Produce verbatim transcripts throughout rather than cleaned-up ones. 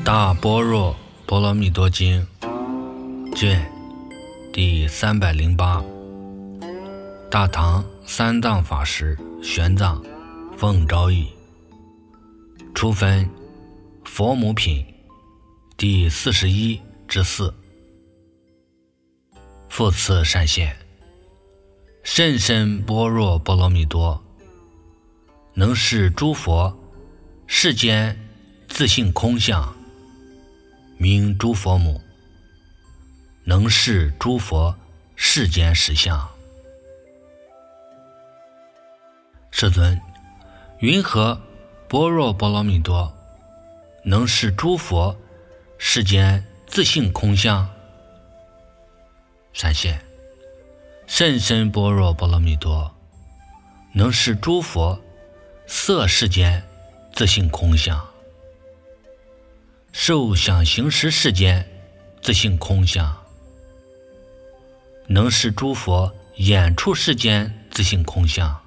大般若波罗蜜多经卷第三百零八，大唐三藏法师玄奘奉诏译，初分佛母品第四十一之四。复次善现，甚深般若波罗蜜多，能示诸佛世间自性空相，名诸佛母，能示诸佛世间实相。世尊，云何般若波罗蜜多能示诸佛世间自性空相？善现，甚深般若波罗蜜多能示诸佛色世间自性空相，受想行识世间自性空相，能示诸佛眼处世间自性空相，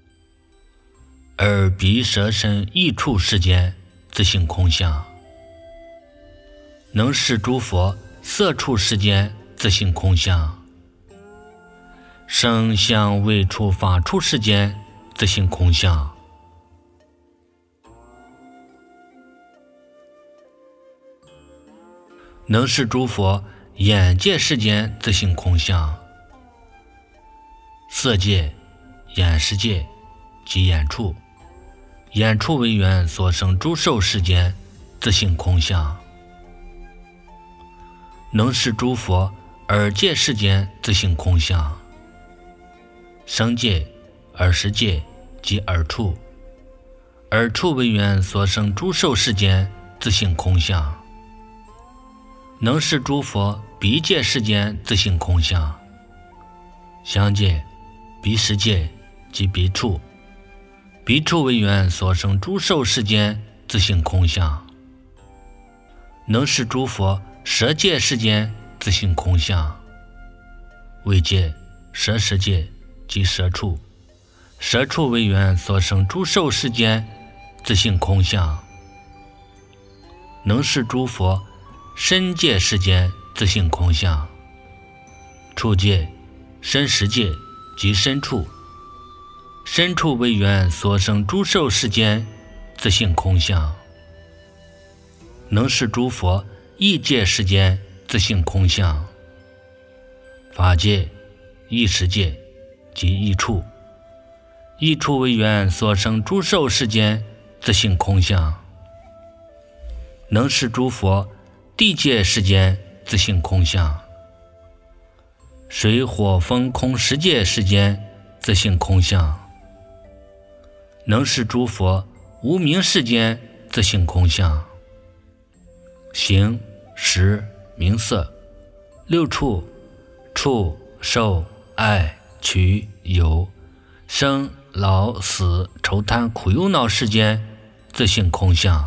耳鼻舌身意处世间自性空相，能示诸佛色处世间自性空相，声香味触法处世间自性空相，能示诸佛眼界世间自性空相，色界、眼识界及眼处，眼处为缘所生诸受世间自性空相，能示诸佛耳界世间自性空相，声界、耳识界及耳处，耳处为缘所生诸受世间自性空相，能示诸佛鼻界世间自性空相，香界、鼻识界及鼻处，鼻处为缘所生诸受世间自性空相，能示诸佛舌界世间自性空相，味界、舌识界及舌处，舌处为缘所生诸受世间自性空相，能示诸佛身界世间自性空相，触界、身识界及身处，身处为缘所生诸受世间自性空相，能示诸佛意界世间自性空相，法界、意识界及意处，意处为缘所生诸受世间自性空相，能示诸佛地界世间自性空相，水火风空十界世间自性空相，能示诸佛无明世间自性空相，形、识、名色、六处、触、受、爱、取、有、生、老、死、愁贪苦忧恼世间自性空相，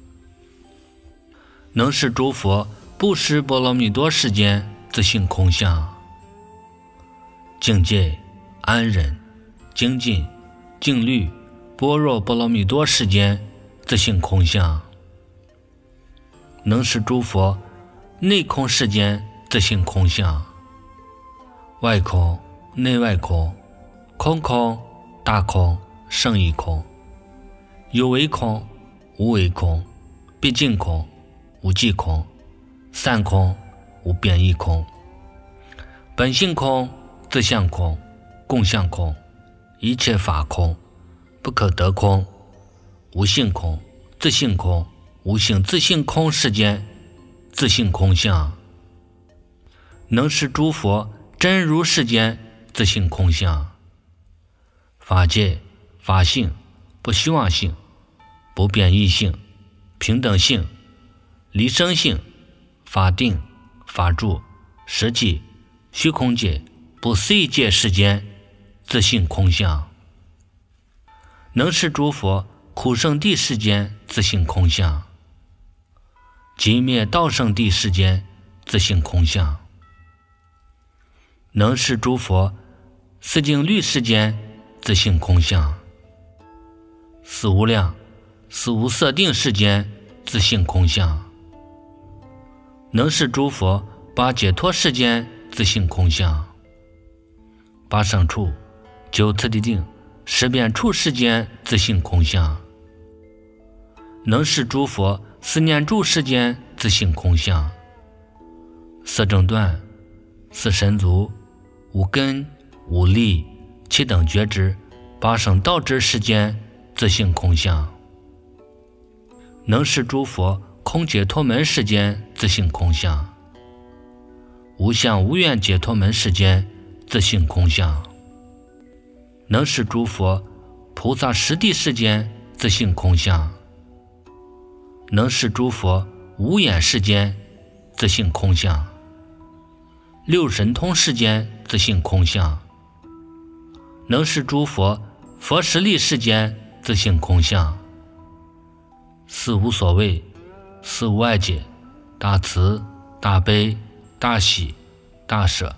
能示诸佛布施波罗蜜多世间自性空相，境界、安忍、精进、静虑般若波罗蜜多世间自性空相，能示诸佛内空世间自性空相，外空、内外空、空空、大空、胜义空，有为空、无为空、毕竟空、无际空、散空、无变异空、本性空、自相空、共相空、一切法空、不可得空、无性空、自性空、无性自性空世间自性空相，能示诸佛真如世间自性空相，法界、法性、不虚妄性、不变异性、平等性、离生性、法定、法住、实际、虚空界、不思议界世间自性空相，能示诸佛苦圣地世间自性空相，极灭道圣地世间自性空相，能示诸佛四境律世间自性空相，四无量、四无色定世间自性空相， 能使诸佛把解脱世间自性空相，八胜处九次第定十遍处世间自性空相，能使诸佛思念住世间自性空相，四正断四神足五根五力七等觉知八圣道之世间自性空相，能使诸佛空解脱门世间自性空相，无相无愿解脱门世间自性空相，能使诸佛菩萨实地世间自性空相，能使诸佛无眼世间自性空相，六神通世间自性空相，能使诸佛佛实力世间自性空相，四无所谓四无碍解大慈大悲大喜大舍，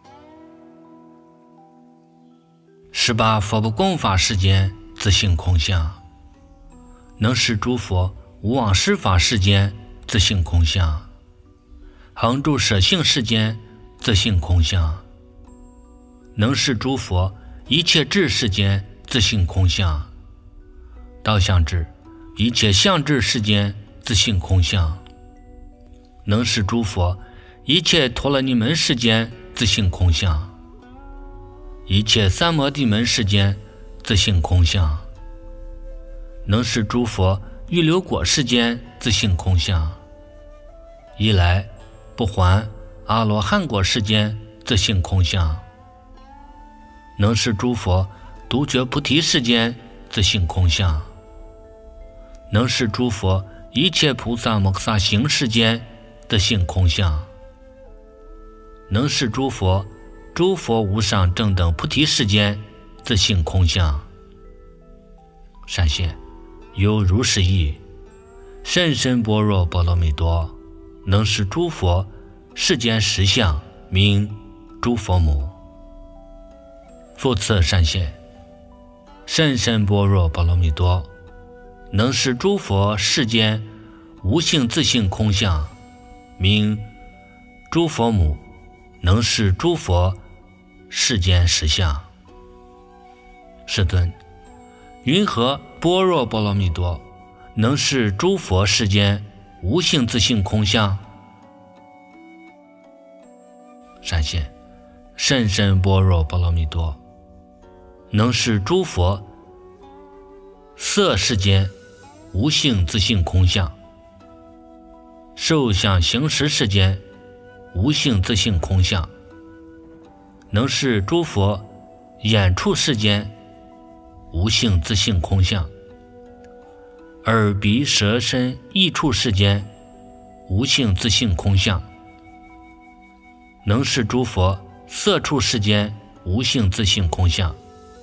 十八佛不共法世间自性空相，能使诸佛无往施法世间自性空相，恒住舍性世间自性空相，能使诸佛一切智世间自性空相，道相智一切相智世间自性空相，能使诸佛一切陀罗尼门世间自性空相，一切三摩地门世间自性空相，能使诸佛预流果世间自性空相，一来不还阿罗汉果世间自性空相，能使诸佛独觉菩提世间自性空相，能使诸佛一切菩萨摩诃萨行世间自性空相，能使诸佛诸佛无上正等菩提世间自性空相。善现有如是意，甚深般若波罗蜜多，能使诸佛世间实相名诸佛母。复次善现，甚深般若波罗蜜多，能使诸佛世间无性自性空相名诸佛母，能使诸佛世间实相。世尊，云何般若波罗蜜多能使诸佛世间无性自性空相？善现，甚深般若波罗蜜多，能使诸佛色世间无性自性空相，受想行识世间无性自性空相，能使诸佛眼处世间无性自性空相，耳鼻舌身意处世间无性自性空相，能使诸佛色处世间无性自性空相，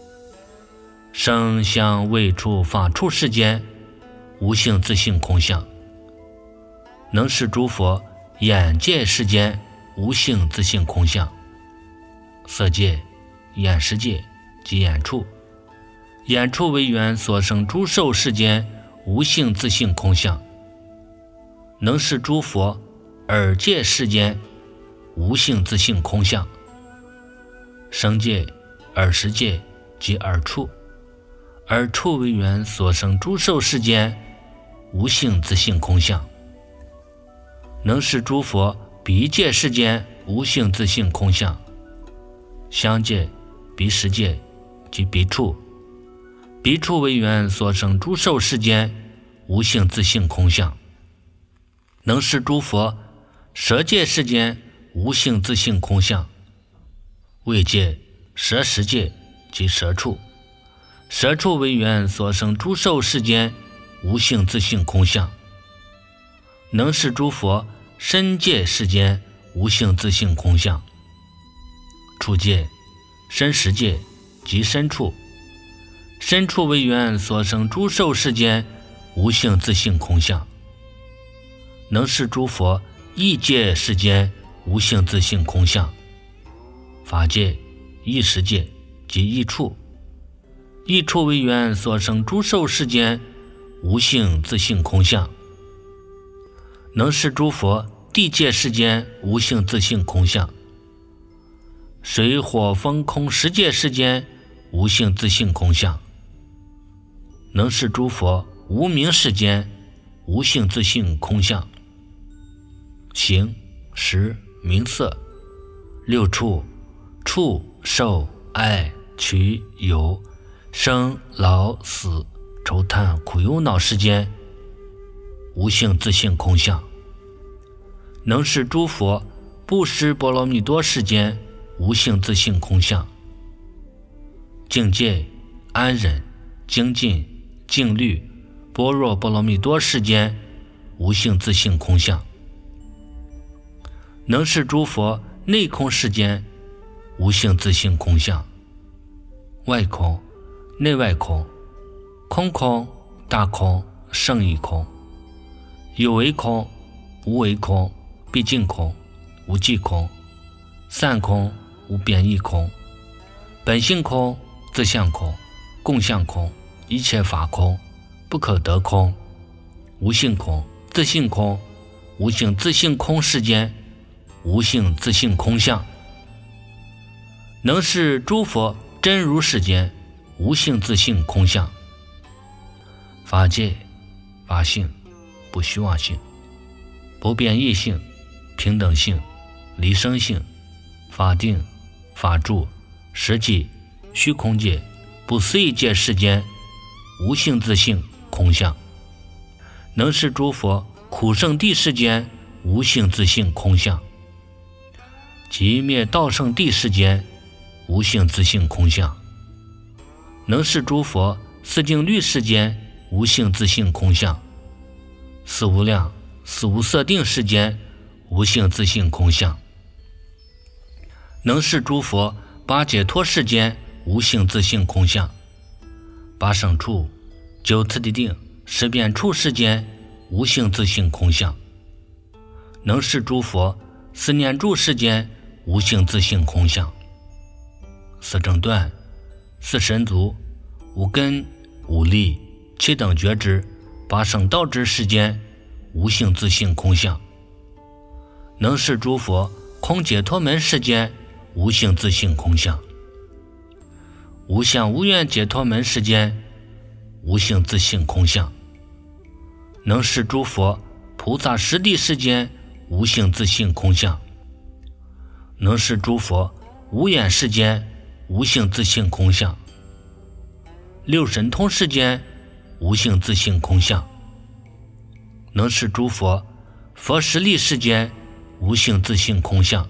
声香味触法处世间无性自性空相，能使诸佛眼界世间无性自性空相，色界眼识界及眼处眼处为缘所生诸受世间无性自性空相，能使诸佛耳界世间无性自性空相，声界耳识界及耳处耳处为缘所生诸受世间无性自性空相，能使诸佛鼻界世间无性自性空相，香界鼻识界及鼻处鼻处为缘所生诸受世间无性自性空相，能使诸佛舌界世间无性自性空相，味界舌识界及舌处舌处为缘所生诸受世间无性自性空相，能使诸佛身界世间无性自性空相，触界身识界及身处身处为缘所生诸受世间无性自性空相，能使诸佛意界世间无性自性空相，法界意识界及意处意处为缘所生诸受世间无性自性空相，能使诸佛地界世间无性自性空相，水火风空十界世间无性自性空相，能是诸佛无明世间无性自性空相，形识名色六处触受爱取有生老死愁叹苦忧恼世间无性自性空相，能是诸佛布施波罗蜜多世间无性自性空相，境界安忍精进静虑般若波罗蜜多世间无性自性空相，能是诸佛内空世间无性自性空相，外空内外空空空大空胜义空，有为空无为空毕竟空无际空散空无变异空本性空自相空共相空一切法空不可得空无性空自性空无性自性空世间无性自性空相，能是诸佛真如世间无性自性空相，法界法性不虚妄性不变异性平等性离生性法定法住实际虚空界不思议界世间无性自性空相，能是诸佛苦圣地世间无性自性空相，即灭道圣地世间无性自性空相，能是诸佛四境律世间无性自性空相，四无量四无色定世间无性自性空相，能是诸佛八解脱世间无性自性空相，八胜处九次第定十变处世间无性自性空相，能是诸佛四念住世间无性自性空相，四正断四神足五根五力七等觉知八圣道之世间无性自性空相，能是诸佛空解脱门世间无性自性空相，无相无愿解脱门世间无性自性空相，能是诸佛菩萨实地世间无性自性空相，能是诸佛无眼世间无性自性空相，六神通世间无性自性空相，能是诸佛佛实力世间无性自性空相，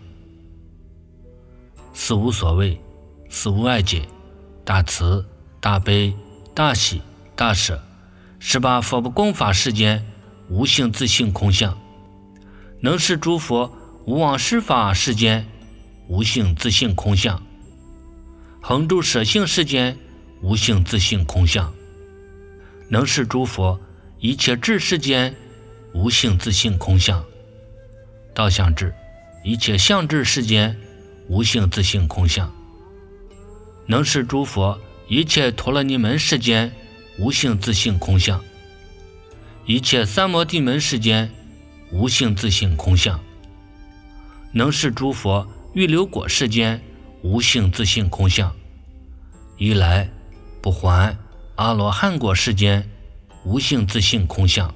四无所谓四无碍解大慈大悲大喜大舍十八佛不共法世间无性自性空相，能是诸佛无妄施法世间无性自性空相，恒住舍性世间无性自性空相，能是诸佛一切智世间无性自性空相，道相智一切相智世间无性自性空相，能是诸佛一切陀罗尼门世间无性自性空相，一切三摩地门世间无性自性空相，能是诸佛预流果世间无性自性空相，一来不还阿罗汉果世间无性自性空相，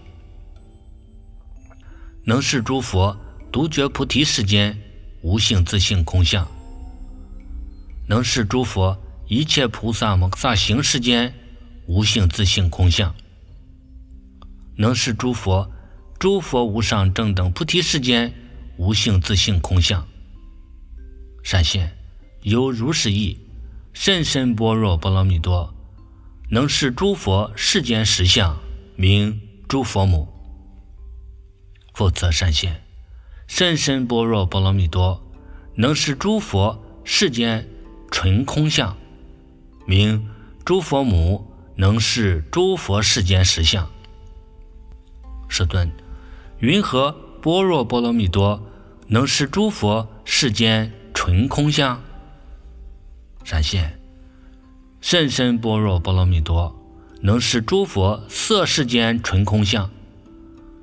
能是诸佛独觉菩提世间无性自性空相，能是诸佛一切菩萨摩诃萨行世间无性自性空相，能是诸佛诸佛无上正等菩提世间无性自性空相，善现有如是意甚深般若波罗蜜多，能是诸佛世间实相名诸佛母。复则善现甚深般若波罗蜜多，能是诸佛世间纯空相名诸佛母，能是诸佛世间实相。世尊，云何般若波罗蜜多能是诸佛世间纯空相？善现甚深般若波罗蜜多，能是诸佛色世间纯空相。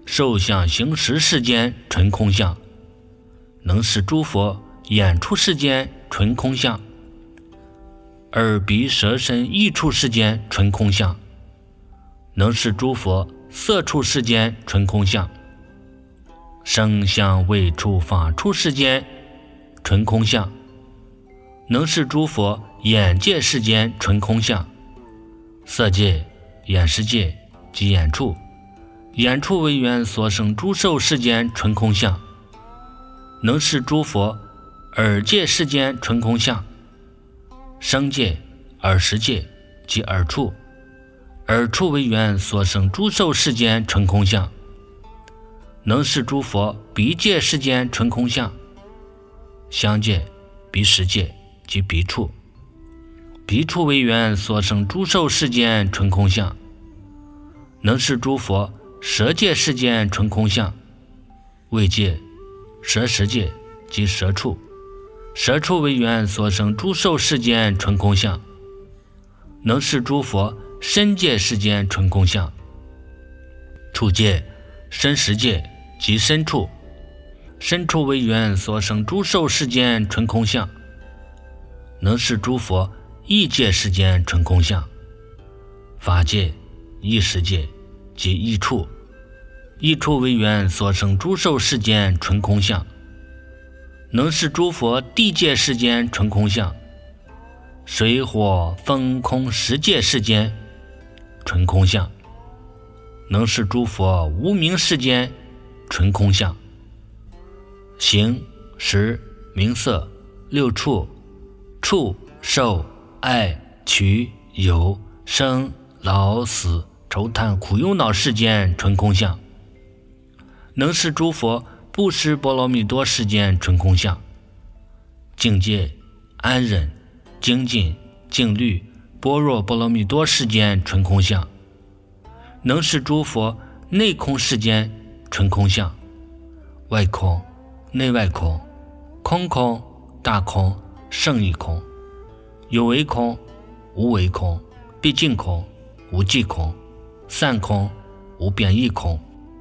受想行识世间纯空相，能使诸佛眼处世间纯空相，耳鼻舌身意处世间纯空相，能使诸佛色处世间纯空相，声香味触法处世间纯空相，能使诸佛眼界世间纯空相，色界、眼识界及眼处，眼处为缘所生诸受世间纯空相，能使诸佛耳界世间纯空相，声界、耳识界及耳处，耳处为缘所生诸受世间纯空相，能使诸佛鼻界世间纯空相，香界、鼻识界及鼻处，鼻处为缘所生诸受世间纯空相，能使诸佛舌界世间纯空相，味界、舌识界及舌处，舌处为缘所生诸受世间纯空相，能使诸佛身界世间纯空相，触界、身识界及身处，身处为缘所生诸受世间纯空相，能使诸佛意界世间纯空相，法界、意识界及意处，意处为缘所生诸受世间纯空相，能使诸佛地界世间纯空相，水火风空十界世间纯空相，能使诸佛无明世间纯空相，形、识、名色、六处、触、受、爱、取、有、生、老、死、愁叹苦忧恼世间纯空相，能使诸佛不施波罗蜜多世间纯空相，境界、安忍、精进、静虑、般若波罗蜜多世间纯空相，能使诸佛内空世间纯空相，外空、内外空、空空、大空、胜义空、有为空、无为空、毕竟空、无际空、散空、无变异空、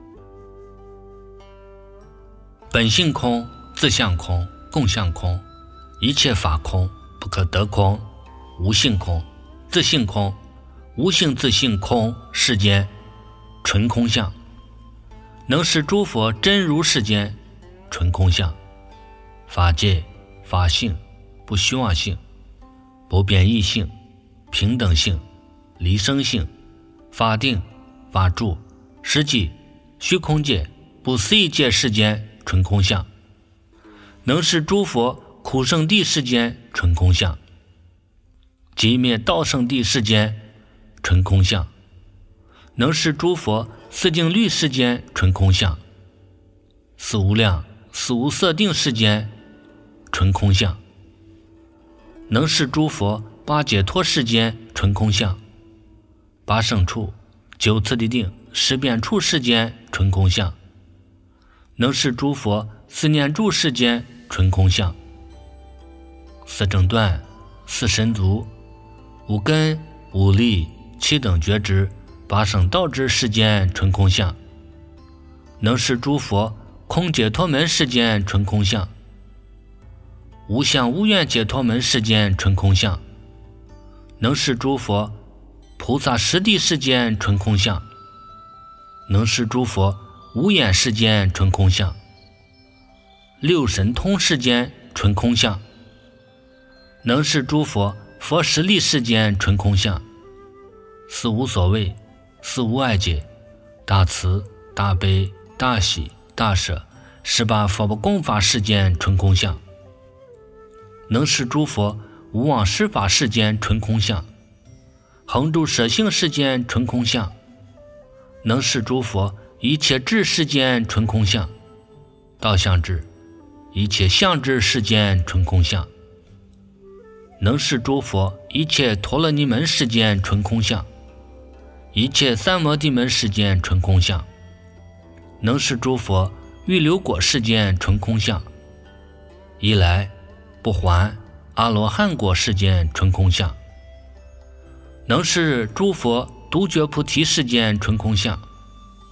本性空、自相空、共相空、一切法空、不可得空、无性空、自性空、无性自性空世间纯空相，能使诸佛真如世间纯空相，法界、法性、不虚妄性、不变异性、平等性、离生性、法定、法住、实际、虚空界、不思议界世间纯空相，能使诸佛苦圣地世间纯空相，寂灭道圣地世间纯空相，能使诸佛四境律世间纯空相，四无量、四无色定世间纯空相，能使诸佛八解脱世间纯空相，八圣处、九次第定、十变处世间纯空相，能使诸佛四念住世间纯空相，四正断、四神足、五根、五力、七等觉知、八圣道之世间纯空相，能使诸佛空解脱门世间纯空相，无相无愿解脱门世间纯空相，能使诸佛菩萨实地世间纯空相，能使诸佛无眼世间纯空相，六神通世间纯空相，能使诸佛佛实力世间纯空相，四无所谓、四无碍解、大慈、大悲、大喜、大舍、十八佛不共法世间纯空相，能使诸佛无妄施法世间纯空相，恒住舍性世间纯空相，能使诸佛一切智世间纯空相，道相智、一切相智世间纯空相，能使诸佛一切陀罗尼门世间纯空相，一切三摩地门世间纯空相，能使诸佛欲流果世间纯空相，一来不还阿罗汉果世间纯空相，能使诸佛独觉菩提世间纯空相，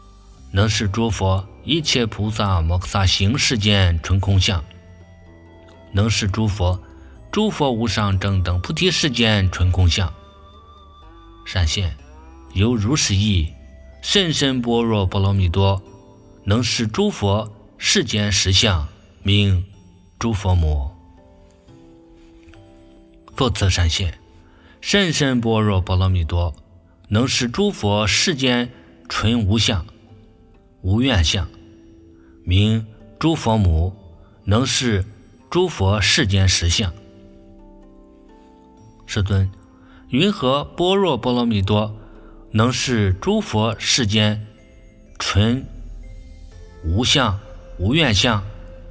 能使诸佛一切菩萨摩诃萨行世间纯空相，能使诸佛诸佛无上正等菩提世间纯空相。闪现有如是意，甚深般若波罗蜜多，能使诸佛世间实相，名诸佛母。复次闪现甚深般若波罗蜜多，能使诸佛世间纯无相无愿相，名诸佛母，能使诸佛世间实相。世尊，云何般若波罗蜜多能使诸佛世间纯无相无愿相？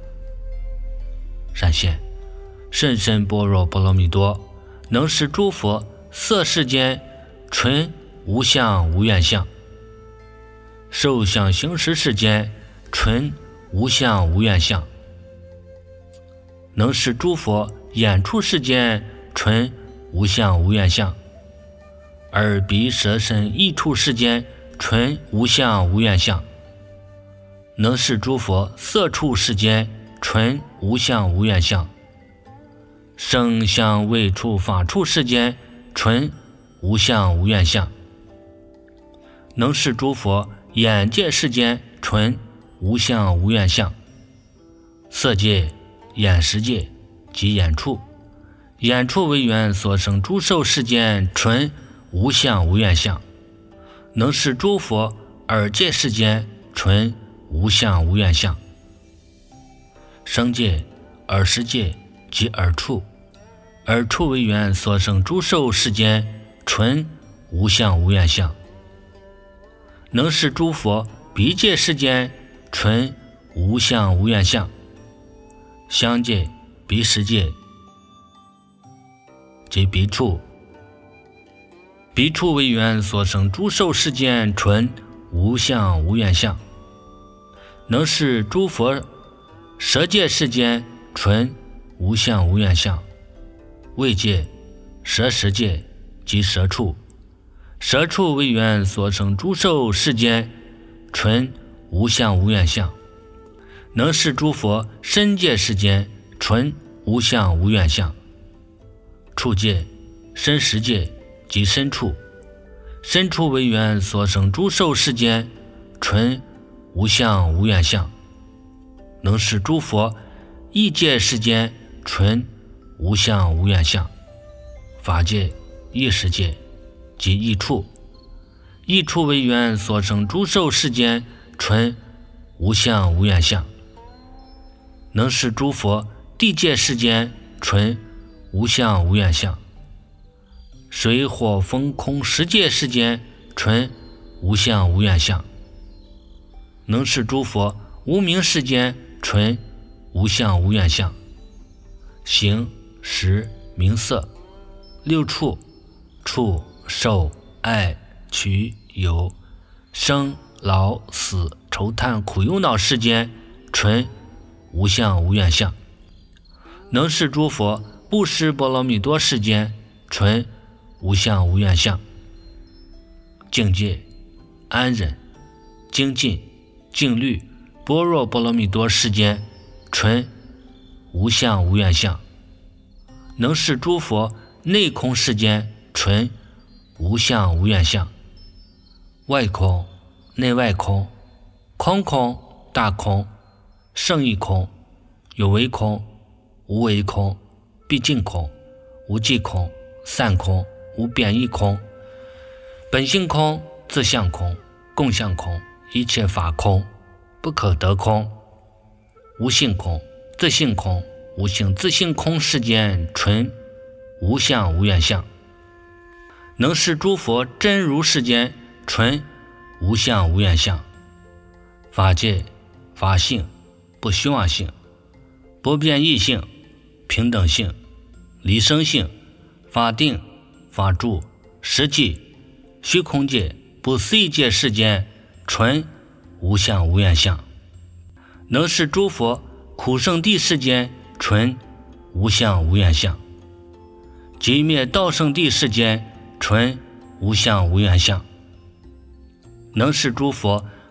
闪现甚深般若波罗蜜多，能使诸佛色世间纯无相无愿相，受想行识世间纯无相无愿相，能使诸佛眼处世间纯无相无愿相，耳鼻舌身意处世间纯无相无愿相，能使诸佛色处世间纯无相无愿相，声香味触法处世间纯无相无愿相，能使诸佛眼界世间纯无相无愿相，色界、眼识界及眼处，眼处为缘所生诸受世间纯无相无愿相，能使诸佛耳界世间纯无相无愿相，声界、耳识界及耳处，耳处为缘所生诸受世间纯无相无愿相，能使诸佛鼻界世间纯无相无愿相，香界、鼻识界及鼻处，鼻处为缘所生诸受世间纯无相无愿相，能使诸佛舌界世间纯无相无愿相，味界、舌识界及舌处，舌处为缘所生诸受世间纯无相无愿相，能使诸佛身界世间纯无相无愿相，触界、身识界及身处，身处为缘所生诸受世间纯无相无愿相，能使诸佛意界世间纯无相无愿相，法界、意识界及意处，意处为缘所生诸受世间纯无相无愿相，能使诸佛地界世间纯无相无愿相，水火风空十界世间纯无相无愿相，能使诸佛无明世间纯无相无愿相，形、识、名色六处、触、受、爱、取、有、生、老、死、愁叹苦忧恼世间纯无相无愿相，能使诸佛布施波罗蜜多世间纯无相无愿相，境界、安忍、精进、静虑、般若波罗蜜多世间纯无相无愿相，能使诸佛内空世间纯无相无愿相，外空、内外空、空空、大空、胜义空、有为空、无为空、毕竟空、无际空、散空、无贬义空、本性空、自相空、共相空、一切法空、不可得空、无性空、自性空、无性自性空世间纯无相无愿相，能使诸佛真如世间纯无相无愿相，法界、法性、不虚妄性、不变异性、平等性、离生性、法定、法住、实际、虚空界、不思议界世间纯无相无愿相，能使诸佛苦圣地世间纯无相无愿相，即灭道圣地世间纯无相无愿相，能使诸佛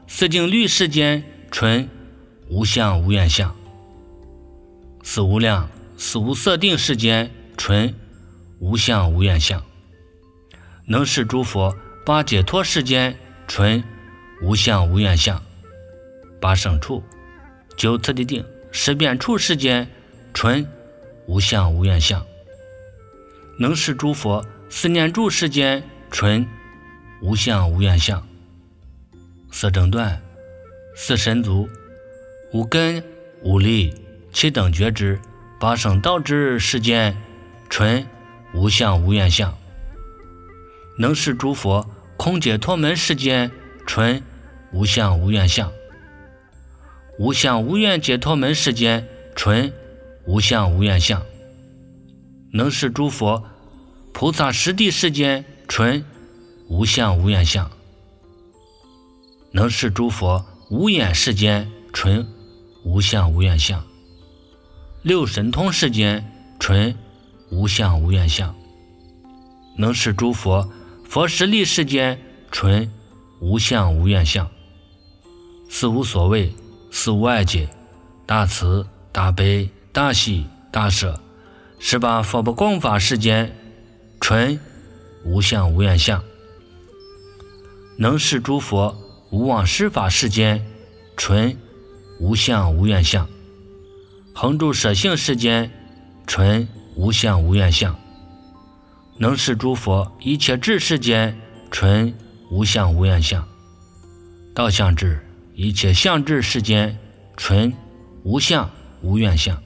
四境律世间纯无相无愿相，四无量四无色定世间纯无相无愿相，能是诸佛八解脱世间纯无相无愿相，八胜处九次第定十变处世间纯无相无愿相，能是诸佛四念住世间纯无相无愿相，四正断四神足五根五力七等觉知八圣道之世间纯无相无愿相，能是诸佛空解脱门世间纯无相无愿相，无相无愿解脱门世间纯无相无愿相，能是诸佛菩萨实地世间纯无相无愿相，能是诸佛无眼世间纯无相无愿相，六神通世间纯无相无愿相，能是诸佛佛实力世间纯无相无愿相，四无所谓四无碍解大慈大悲大喜大舍十八佛不共法世间纯无相无愿相，能是诸佛无妄施法世间纯无相无愿相，恒住舍性世间纯无相无愿相，能是诸佛一切智世间纯无相无愿相，道相智一切相智世间纯无相无愿相，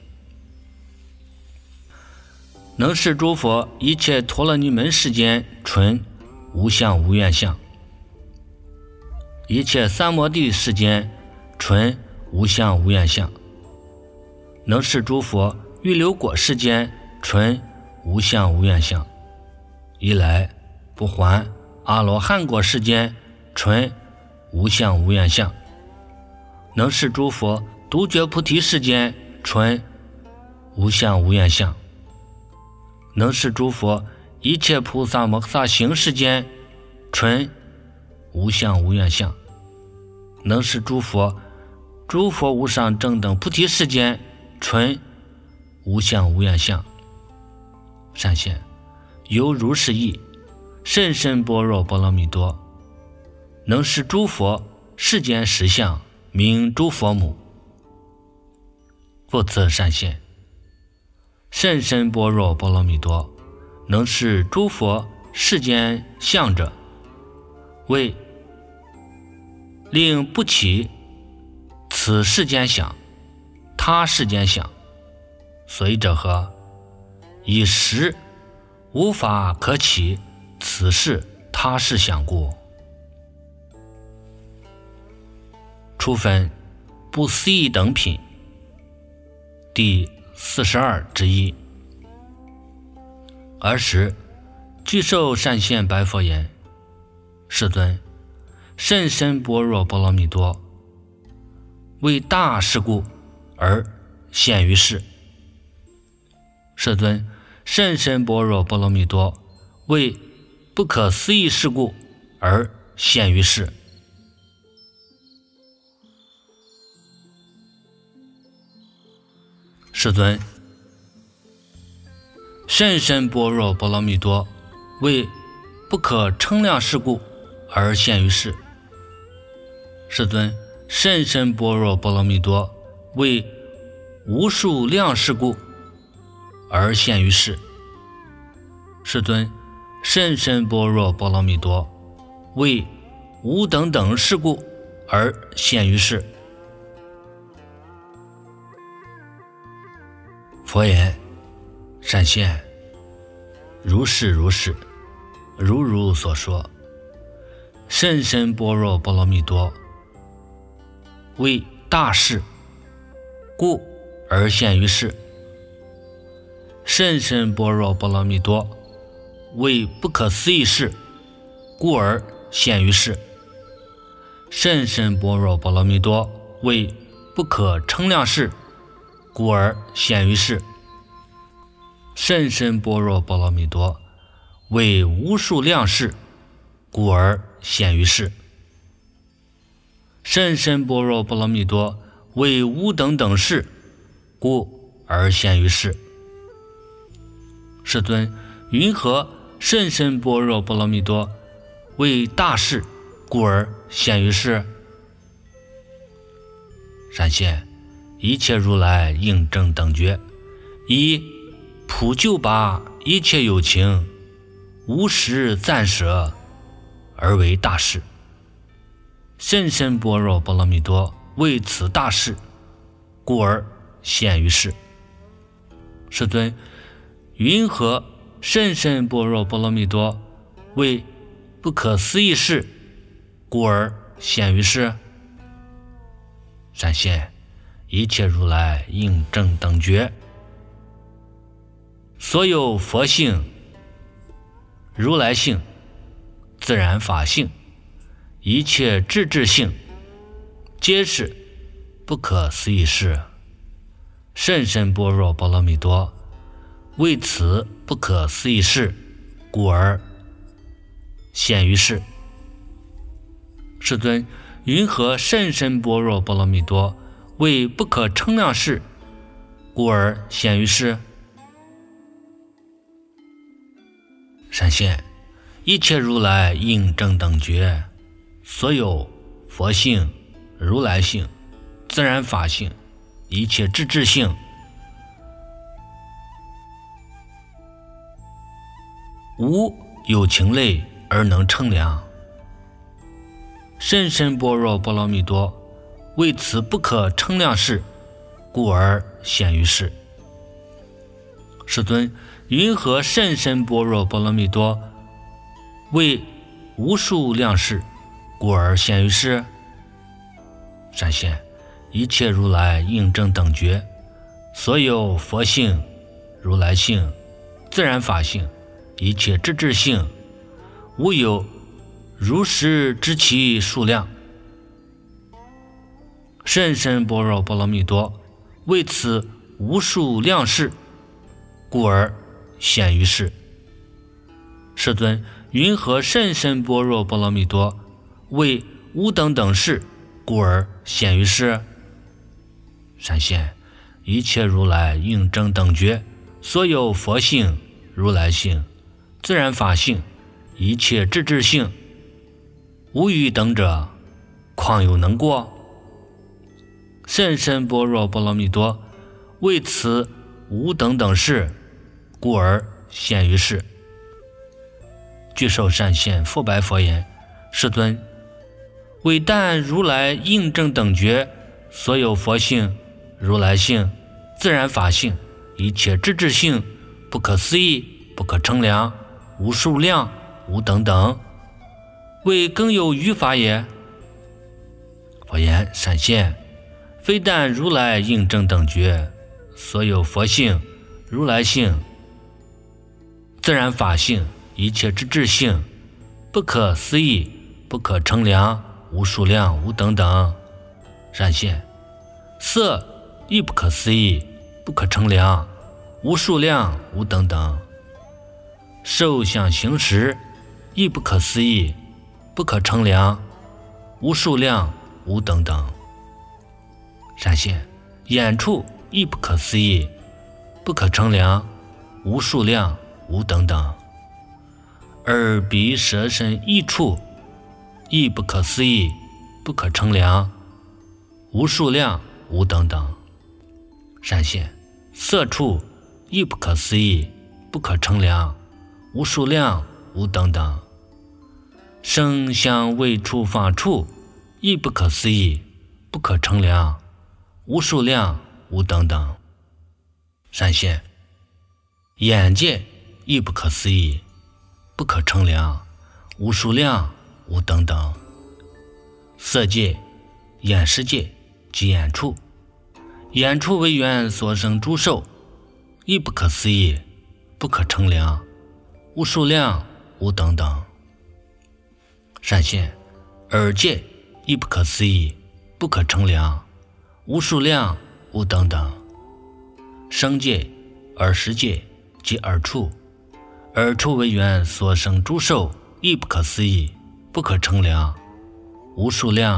能是诸佛一切陀罗尼门世间纯无相无愿相，一切三摩地世间纯无相无愿相，能是诸佛欲流果世间纯无相无愿相，一来不还阿罗汉果世间纯无相无愿相，能是诸佛独觉菩提世间纯无相无愿相，能是诸佛一切菩萨摩萨行世间纯无相无愿相，能是诸佛诸佛无上正等菩提世间纯无相无愿相。善现由如是意，甚深般若波罗蜜多，能是诸佛世间实相名诸佛母。复次善现甚深般若波罗蜜多，能是诸佛世间相者，为令不起此世间想他世间想，所以者何？以时无法可起此世他世想故。初分不思议等品第四十二之一。尔时具受善现白佛言：世尊，甚深般若波罗蜜多，为大事故而现于世。世尊，甚深般若波罗蜜多，为不可思议事故而现于世。世尊，甚深般若波罗蜜多，为不可称量事故而现于世。世尊，甚深般若波罗蜜多，为无数量事故而现于世。世尊，甚深般若波罗蜜多，为无等等事故而现于世。佛言：善现，如是如是，如如所说，甚深般若波罗蜜多，为大事故而现于世。甚深般若波罗蜜多，为不可思议事故而现于世。甚深般若波罗蜜多，为不可称量事故而现于世。甚深般若波罗蜜多，为无数量事故而现于世。 甚深般若波罗蜜多为无等等事，故而现于世。世尊，云何甚深般若波罗蜜多为大事，故而现于世？善现，一切如来应正等觉，以普救拔一切有情，无时暂舍，而为大事。甚深般若波罗蜜多为此大事，故而现于世。世尊，云何甚深般若波罗蜜多为不可思议事，故而现于世？善现，一切如来应正等觉，所有佛性、如来性、自然法性、一切智智性，皆是不可思议事。甚深般若波罗蜜多为此不可思议事，故而现于世。世尊，云何甚深般若波罗蜜多为不可称量事，故而现于世？善现，一切如来应正等觉，所有佛性、如来性、自然法性、一切智智性，无有情类而能称量。甚深般若波罗蜜多为此不可称量事，故而现于世。世尊，云何甚深般若波罗蜜多为无数量事，故而现于世？善现，一切如来应正等觉，所有佛性、如来性、自然法性、一切智智性，无有如实知其数量。甚深般若波罗蜜多为此无数量事，故而现于世。世尊，云何甚深般若波罗蜜多为无等等事，故而现于世？善现，一切如来应正等觉，所有佛性、如来性、自然法性、一切智智性，无与等者，况有能过？甚深般若波罗蜜多为此无等等事，故而现于世。具受善现，复白佛言：世尊，唯但如来应正等觉，所有佛性、如来性、自然法性、一切智智性，不可思议，不可称量，无数量，无等等，为更有余法也。佛言：善现，非但如来应正等觉，所有佛性、如来性、自然法性、一切智智性，不可思议，不可称量，无数量，无等等。善现，色亦不可思议，不可称量，无数量，无等等。受想行识亦不可思议，不可称量，无数量，无等等。善现，眼处亦不可思议，不可称量，无数量，无等等。耳鼻舌身意处亦不可思议，不可称量，无数量，无等等。善现，色处亦不可思议，不可称量，无数量，无等等。声香味触法处亦不可思议，不可称量，无数量，无等等。善现，眼界亦不可思议，不可称量，无数量，无等等。色界、眼识界及眼处，眼处为缘所生诸受，亦不可思议，不可称量，无数量，无等等。善现，耳界亦不可思议，不可称量，无数量，无等等。声界、耳识界及耳处，耳处为缘所生诸受，亦不可思议，不可称量，无数量，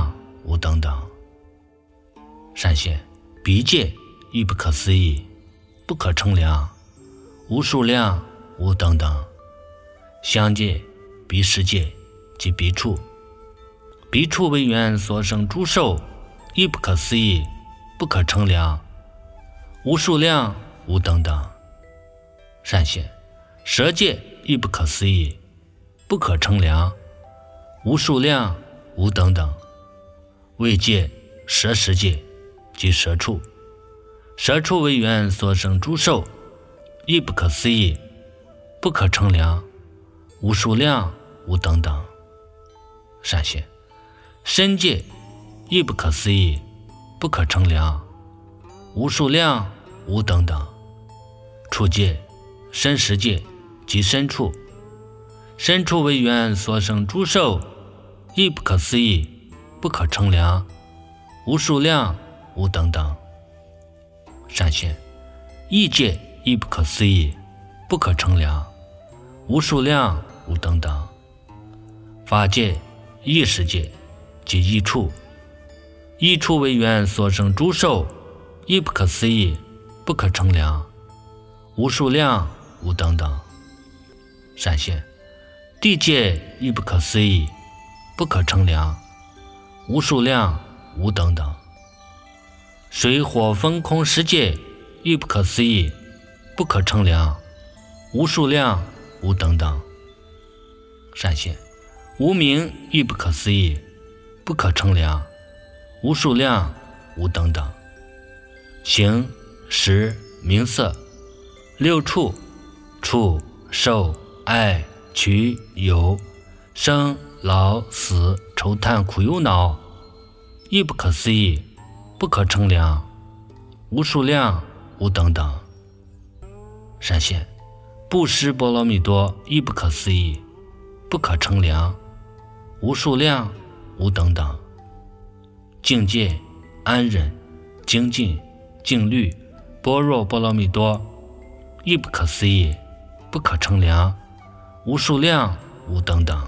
无等等。善现彼界亦不可思议，不可称量，无数量，无等等。相界彼世界即彼处，彼处为缘所生诸受，亦不可思议，不可称量，无数量，无等等。善现舍界亦不可思议，不可称量，无数量，无等等。为界舍实界即舍处，舍处为缘所生诸受，亦不可思议，不可称量，无数量，无等等。善现身界亦不可思议，不可称量，无数量，无等等。处界身实界即身处，身处为缘所生诸受，亦不可思议，不可称量，无数量，无等等。善现意界亦不可思议，不可称量，无数量，无等等。法界意识界即意处，意处为缘所生诸受，亦不可思议，不可称量，无数量，无等等。善现地界亦不可思议，不可称量，无数量，无等等。水火风空十界亦不可思议，不可称量，无数量，无等等。善现无名亦不可思议，不可称量，无数量，无等等。形识名色六处，触受爱取有生老死愁叹苦忧恼，亦不可思议，不可称量，无数量，无等等。善现布施波罗蜜多亦不可思议，不可称量，无数量，无等等。境界安忍精进静虑般若波罗蜜多亦不可思议，不可称量，无数量，无等等。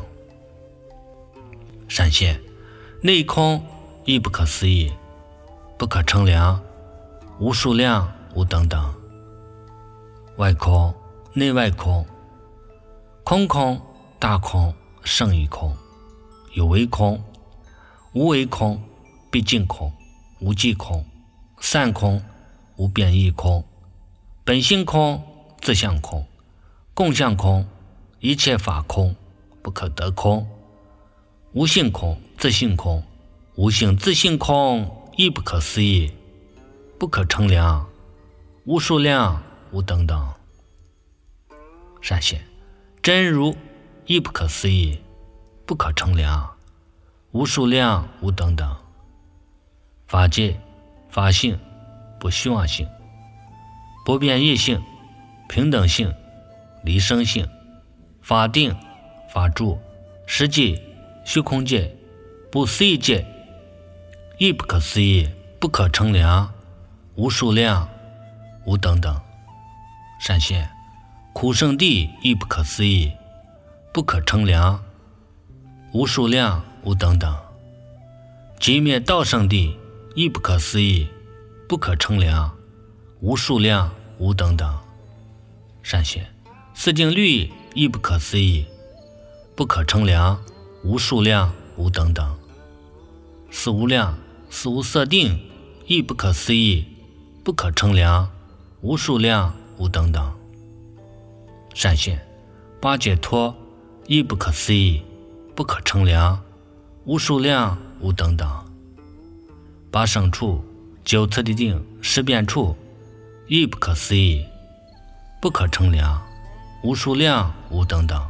善现内空亦不可思议，不可称量，无数量，无等等。外空内外空，空空大空胜义空，有为空无为空，毕竟空无际空，散空无变异空，本性空自相空，共相空一切法空，不可得空，无性空自性空，无性自性空，亦不可思议，不可称量，无数量，无等等。善现真如亦不可思议，不可称量，无数量，无等等。法界法性不虚妄性，不变异性，平等性，离生性，法定法住实际虚空界不思议界，亦不可思议，不可称量，无数量，无等等。善现苦圣地亦不可思议，不可称量，无数量，无等等。极灭道圣地亦不可思议，不可称量，无数量，无等等。善现四境律亦不可思议，不可称量，无数量，无等等。四无量四无色定亦不可思议，不可称量，无数量，无等等。善现八解脱亦不可思议，不可称量，无数量，无等等。八胜处九次第定十变处亦不可思议，不可称量，无数量，无等等。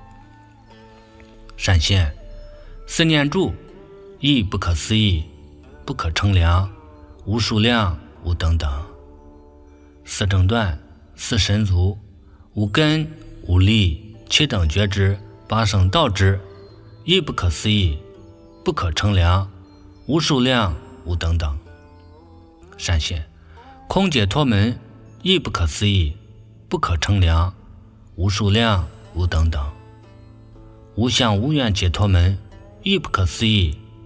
善现四念住亦不可思议，不可称量，无数量，无等等。四正断四神足五根五力七等觉知八圣道知亦不可思议，不可称量，无数量，无等等。善现空解脱门亦不可思议，不可称量，无数量，无等等。无相无愿解脱门亦不可思议，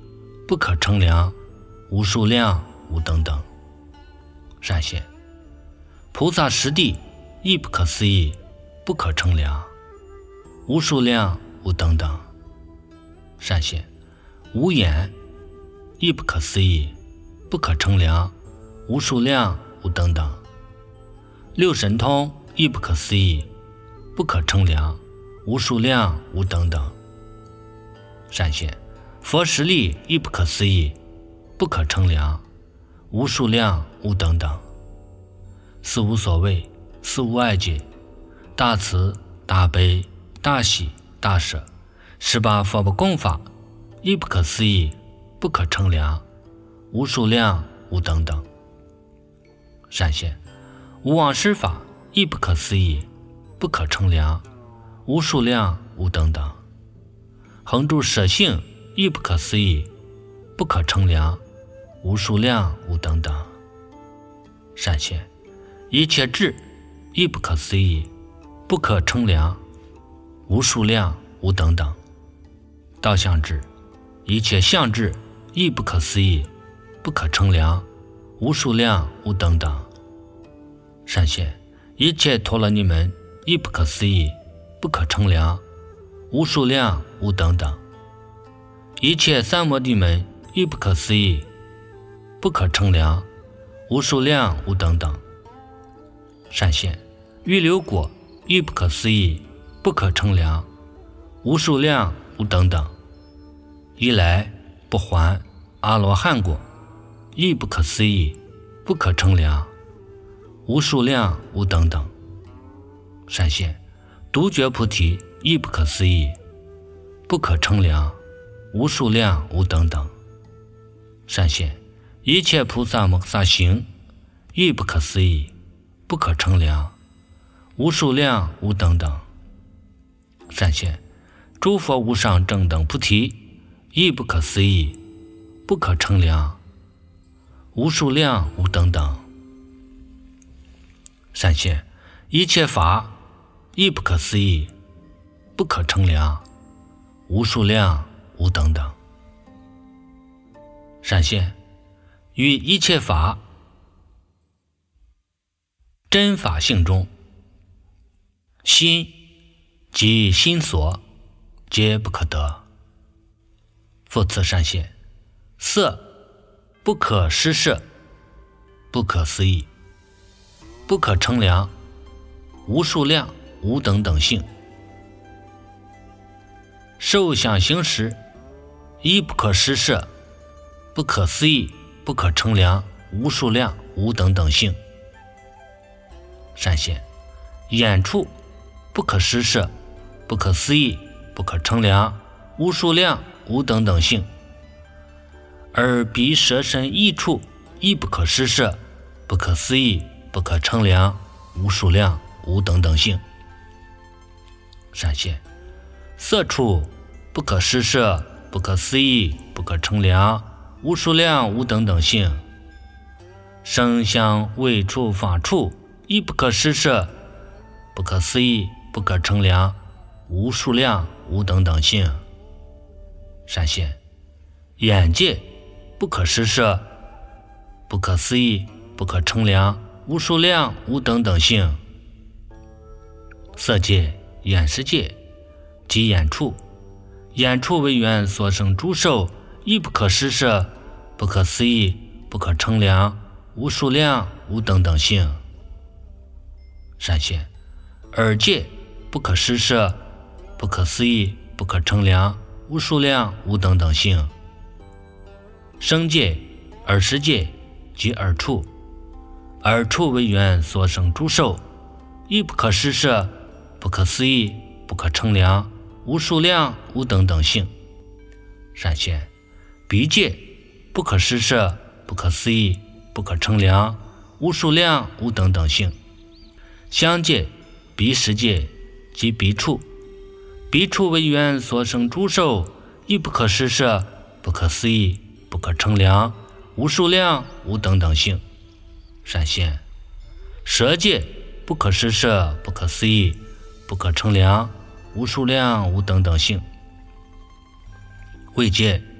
不可称量，无数量，无等等。善现，菩萨实地亦不可思议，不可称量，无数量，无等等。善现，无眼亦不可思议，不可称量，无数量，无等等。六神通亦不可思议，不可称量，无数量，无等等。善现，佛实力亦不可思议，不可称量，无数量，无等等。四无所谓，四无碍界，大慈大悲大喜大舍，十八佛不共法亦不可思议，不可称量，无数量，无等等。善现，无妄施法亦不可思议，不可称量，无数量，无等等。恒住舍性亦不可思议，不可称量，无数量，无等等。善现，一切智亦不可思议，不可称量，无数量，无等等。道相智，一切相智亦不可思议，不可称量，无数量，无等等。善现，一切陀罗尼门亦不可思议，不可称量，无数量，无等等。一切三摩地门亦不可思议，不可称量，无数量，无等等。善现，预流果亦不可思议，不可称量，无数量，无等等。一来不还阿罗汉果亦不可思议，不可称量，无数量，无等等。善现，独觉菩提亦不可思议，不可称量，无数量，无等等。善现，一切菩萨摩诃萨行亦不可思议，不可称量，无数量，无等等。善现，诸佛无上正等菩提亦不可思议，不可称量，无数量，无等等。善现，一切法亦不可思议，不可称量，无数量，无等等。善现，于一切法真法性中，心及心所皆不可得。复次善现，色不可施设，不可思议，不可称量，无数量，无等等性。受想行识亦不可施设，不可思议，不可称量，无数量，无等等性。善现，眼处不可施设，不可思议，不可称量，无数量，无等等性。耳鼻舌身意处亦不可施设，不可思议，不可称量，无数量，无等等性。善现，色处不可施设，不可思议，不可称量，无数量，无等等性。声香味触法处亦不可施设，不可思议，不可称量，无数量，无等等性。善现，眼界不可施设，不可思议，不可称量，无数量，无等等性。色界、眼识界及眼处，眼处为缘所生诸受亦不可施设，不可思议，不可称量，无数量，无等等性。善现，耳界不可施设，不可思议，不可称量，无数量，无等等性。声界、耳识界及耳处，耳处为缘所生诸受亦不可施设，不可思议，不可称量，无数量，无等等性。善现，鼻界不可施设，不可思议，不可称量，无数量，无等等性。香界、鼻识界及鼻处，鼻处为缘所生诸受亦不可施设，不可思议，不可称量，无数量，无等等性。善现，舌界不可施设，不可思议，不可称量，无数量，无等等性。味界、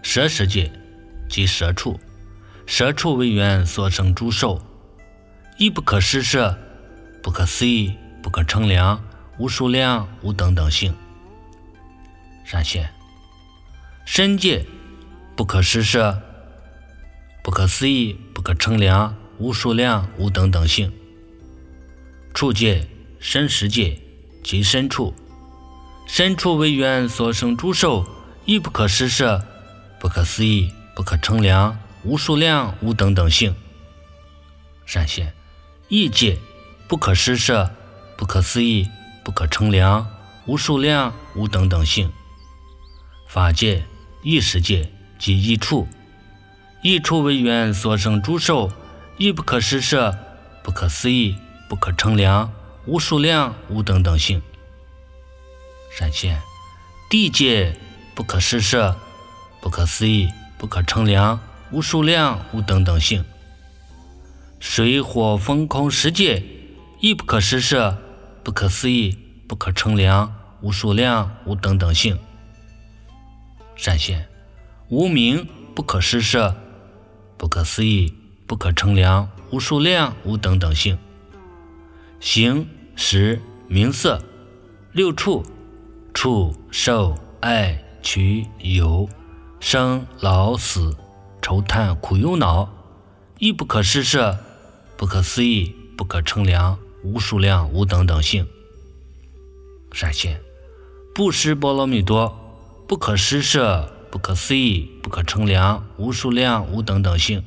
摄世界即摄处，摄处为缘所生诸受，亦不可施摄，不可思议，不可称量，无数量，无等等性。闪现身界不可施摄，不可思议，不可称量，无数量，无等等性。处界身实界即身处，身处为缘所生诸受，亦不可施摄，不可思议，不可称量，无数量，无等等性。闪现意界不可施摄，不可思议，不可称量，无数量，无等等性。法界意识界即意处，意处为缘所生诸受，亦不可施摄，不可思议，不可称量，无数量，无等等性。闪现地界不可施摄，不可思议，不可称量，无数量，无等等性。水火风空十界亦不可施摄，不可思议，不可称量，无数量，无等等性。闪现无名不可施摄，不可思议，不可称量，无数量，无等等性。形识名色六处，触受爱取有生老死愁叹苦忧恼，亦不可施摄，不可思议，不可称量，无数量，无等等性。闪现布施波罗蜜多不可施摄，不可思议，不可称量，无数量，无等等性。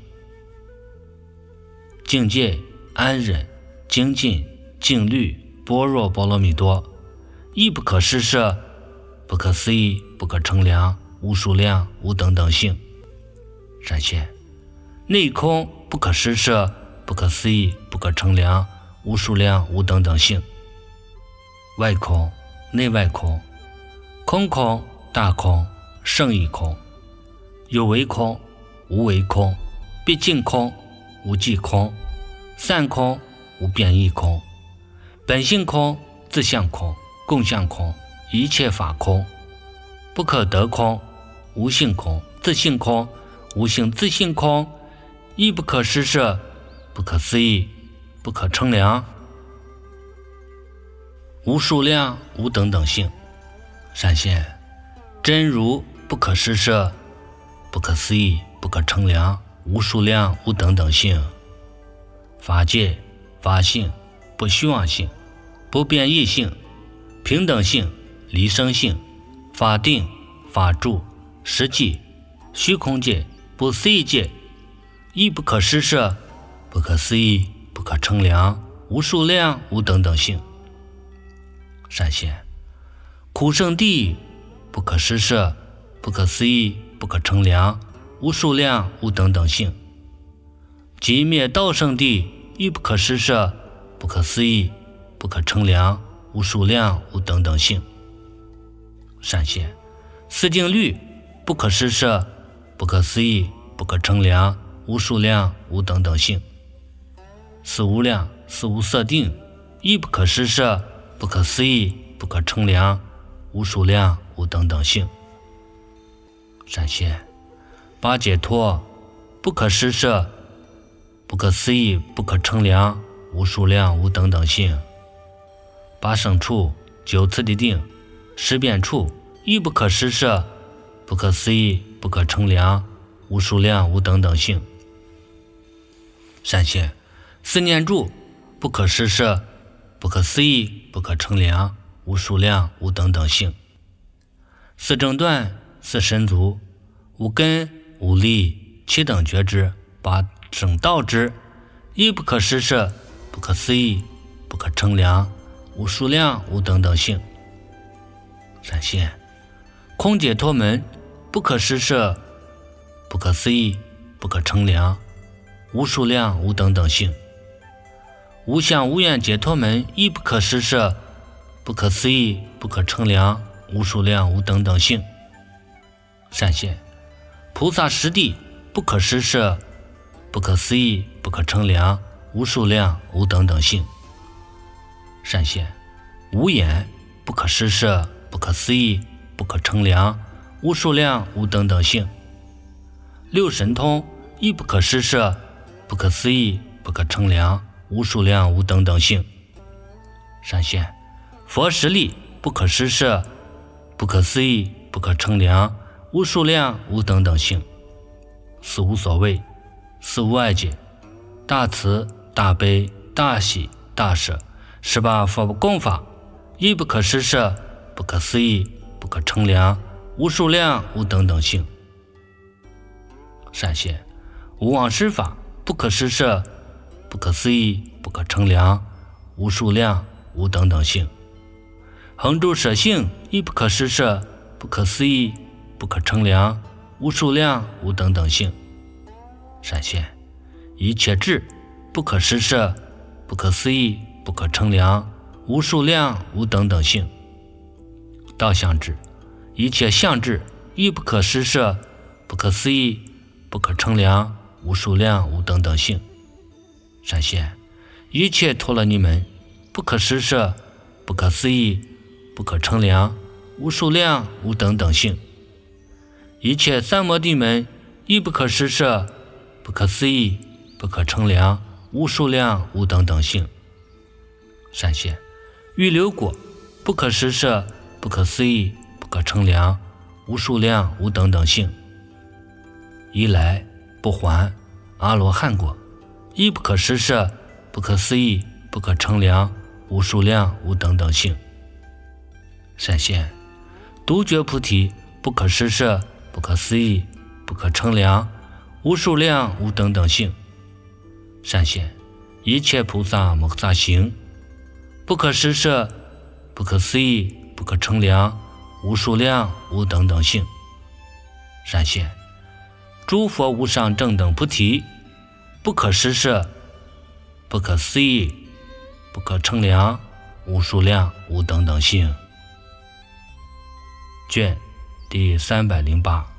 境界安忍精进静虑般若波罗蜜多，亦不可施摄，不可思议，不可称量，无数量，无等等性。闪现内空不可施摄，不可思议，不可称量，无数量，无等等性。外空内外空，空空大空胜义空，有为空无为空，毕竟空无际空，散空无变异空，本性空自相空共相空，一切法空，不可得空无性空自性空，无性自性空，亦不可施摄，不可思议，不可称量，无数量，无等等性。闪现真如不可施摄，不可思议，不可称量，无数量，无等等性。法界法性不虚妄性，不变异性，平等性离生性，法定法住实际虚空界不思议界，亦不可施摄，不可思议，不可称量，无数量，无等等性。闪现苦圣地不可施摄，不可思议，不可称量，无数量，无等等性。极灭道圣地亦不可施摄，不可思议，不可称量，无数量，无等等性。闪现四境律不可施摄，不可思议，不可称量，无数量，无等等性。四无量四无色定亦不可施摄，不可思议，不可称量，无数量，无等等性。闪现八解脱不可施摄，不可思议，不可称量，无数量，无等等性。八胜处九次第定十变处亦不可施摄，不可思议，不可称量，无数量，无等等性。闪现四念住不可施摄，不可思议，不可称量，无数量，无等等性。四正断四神足无根无力七等觉知八正道之，亦不可施摄，不可思议，不可称量，无数量，无等等性。闪现空解脱门不可施摄，不可思议，不可称量，无数量，无等等性。无相无愿解脱门亦不可施摄，不可思议，不可称量，无数量，无等等性。闪现菩萨实地不可施摄，不可思议，不可称量，无数量，无等等性。闪现无眼不可施摄，不可思议，不可称量，无数量，无等等性。 六神通亦不可施设，不可思议，不可称量，无数量，无等等性。闪现佛实力不可施设，不可思议，不可称量，无数量，无等等性。四无所谓，四无碍解，大慈大悲大喜大舍，十八佛供法亦不可施设，不可思议，不可称量，无数量，无等等性。闪现无妄施法不可施设，不可思议，不可称量，无数量，无等等性。恒住舍性亦不可施设，不可思议，不可称量，无数量，无等等性。闪现一切智不可施设，不可思议，不可称量，无数量，无等等性。道相智一切相智亦不可施设，不可思议，不可称量，无数量，无等等性。闪现一切陀罗尼门不可施设，不可思议，不可称量，无数量，无等等性。一切三摩地门亦不可施设，不可思议，不可称量，无数量，无等等性。闪现欲流果不可施设，不可思议，不可称量，无数量，无等等性。一来不还阿罗汉果亦不可施设，不可思议，不可称量，无数量，无等等性。闪现独觉菩提不可施设，不可思议，不可称量，无数量，无等等性。闪现一切菩萨摩诃萨行不可施设，不可思议，不可称量，无数量，无等等性。闪现诸佛无上正等菩提不可施设，不可思议，不可称量，无数量，无等等性。卷第三百零八。